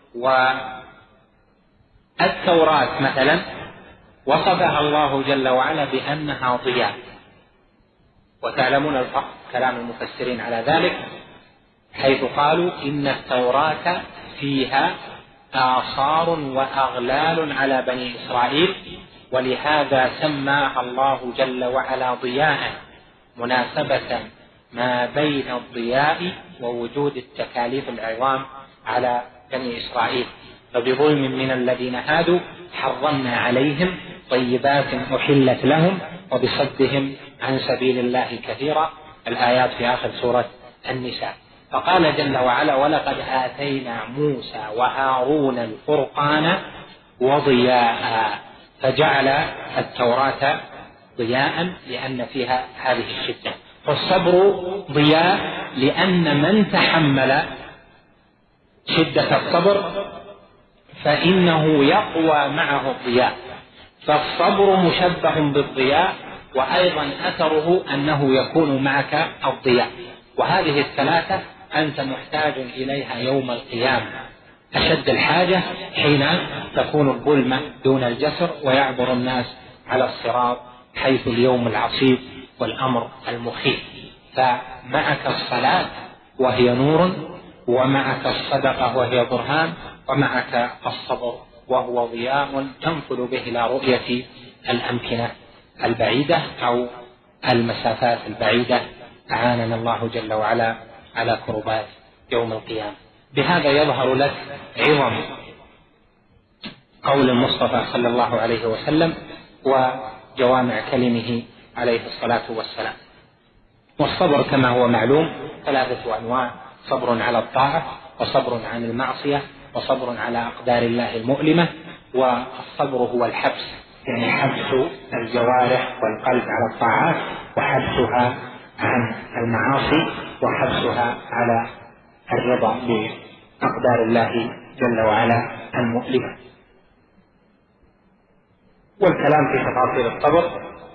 والتوراة مثلا وصفها الله جل وعلا بأنها ضياء، وتعلمون الفرق كلام المفسرين على ذلك حيث قالوا إن التوراة فيها آثار وأغلال على بني إسرائيل، ولهذا سماها الله جل وعلا ضياء مناسبة ما بين الضياء ووجود التكاليف العظام على بني إسرائيل. فبظلم من الذين هادوا حرمنا عليهم طيبات أحلت لهم وبصدهم عن سبيل الله كثيرا، الآيات في آخر سورة النساء. فقال جل وعلا: ولقد آتينا موسى وهارون الفرقان وضياء. فجعل التوراة ضياء لأن فيها هذه الشدة. فالصبر ضياء لأن من تحمل شدة الصبر فإنه يقوى معه الضياء. فالصبر مشبه بالضياء، وأيضا أثره أنه يكون معك الضياء. وهذه الثلاثة أنت محتاج إليها يوم القيامة، أشد الحاجة حين تكون الظلمة دون الجسر ويعبر الناس على الصراط حيث اليوم العصيب والأمر المخيف. فمعك الصلاة وهي نور، ومعك الصدقة وهي برهان، ومعك الصبر وهو ضياء تنفذ به إلى رؤية الأمكنة البعيدة أو المسافات البعيدة. أعاننا الله جل وعلا على كربات يوم القيامة. بهذا يظهر لك عظم قول المصطفى صلى الله عليه وسلم وجوامع كلمه عليه الصلاة والسلام. والصبر كما هو معلوم ثلاثة أنواع: صبر على الطاعة، وصبر عن المعصية، وصبر على أقدار الله المؤلمة. والصبر هو الحبس، يعني حبس الجوارح والقلب على الطاعات، وحبسها عن المعاصي، وحبسها على الرضا بأقدار الله جل وعلا المؤلمة. والكلام في تفاصيل الصبر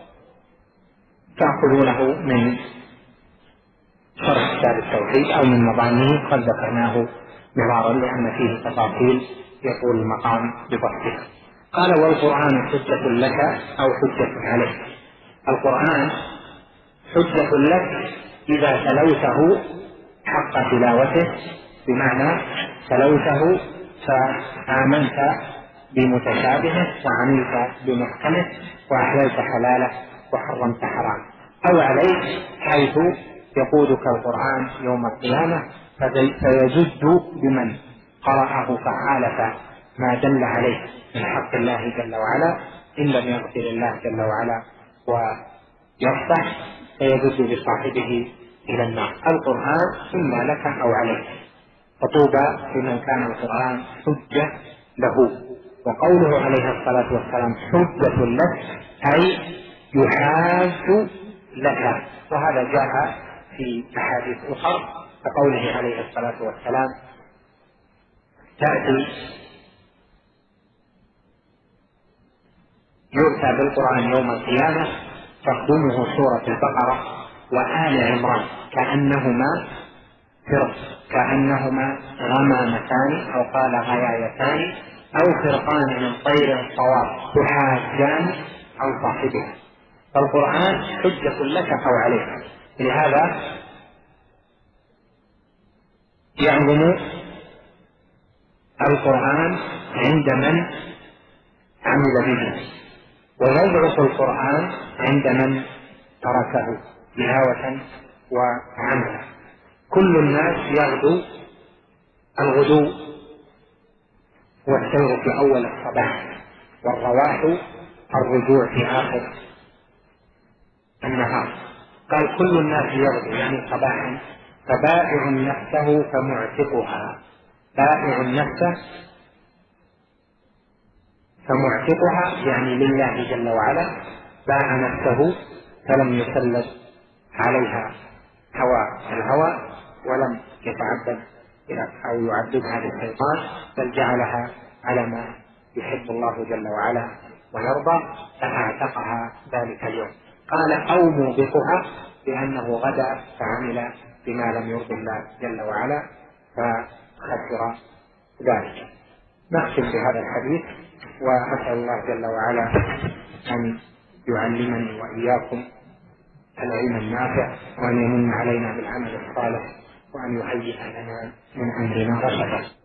تأخذونه من شرح كتاب التوحيد أو من مضامنه، قد ذكرناه مرارا لأن فيه تفاصيل يطول المقام ببسطها. قال: والقرآن حجة لك أو حجة عليك. القرآن حجة لك إذا تلوته حق تلاوته، بمعنى تلوته فآمنت بمتشابهه وعملت بمحكمه وأحللت حلاله وحرمت حرامه، أو عليك حيث يقودك القرآن يوم القيامة فيجد بمن قرأه فعالف ما دل عليه من حق الله جل وعلا، إن لم يغفر الله جل وعلا ويصفح فيجد بصاحبه إلى النار. القرآن إما لك أو عليك، فطوبى لمن كان القرآن حجة له. وقوله عليه الصلاة والسلام حجة لك أي يحاج لك، وهذا جاء في أحاديث أخرى كقوله عليه الصلاة والسلام: تأتي يؤتى بالقرآن يوم القيامة تخدمه سورة البقرة وآل عمران كأنهما فرق كأنهما غمامتان أو قال غيايتان أو فرقان من طير الصواب تحاجان عن صاحبها. فالقرآن حجة لك أو عليك. لهذا يعظم القرآن عند من عمل به، ويضعف القرآن عند من تركه تلاوة وعملا. كل الناس يغدو الغدو والسير في أول الصباح، والرواح الرجوع في آخر النهار. قال كل الناس يغدو يعني صباحا، فبائع نفسه فمعتقها. بائع نفسه فمعتقها يعني لله جل وعلا، باع نفسه فلم يسلط عليها هوى الهوى ولم يتعبد أو يعبدها للشيطان، بل جعلها على ما يحب الله جل وعلا ويرضى، فأعتقها ذلك اليوم. قال أو موبقها لأنه غدا فعمل بما لم يرضي الله جل وعلا فخسر ذلك. نختم بهذا الحديث، وأسأل الله جل وعلا أن يعلمني وإياكم العلم النافع، وأن يمن علينا بالعمل الصالح، وأن يهيئ لنا من أمرنا رشدا.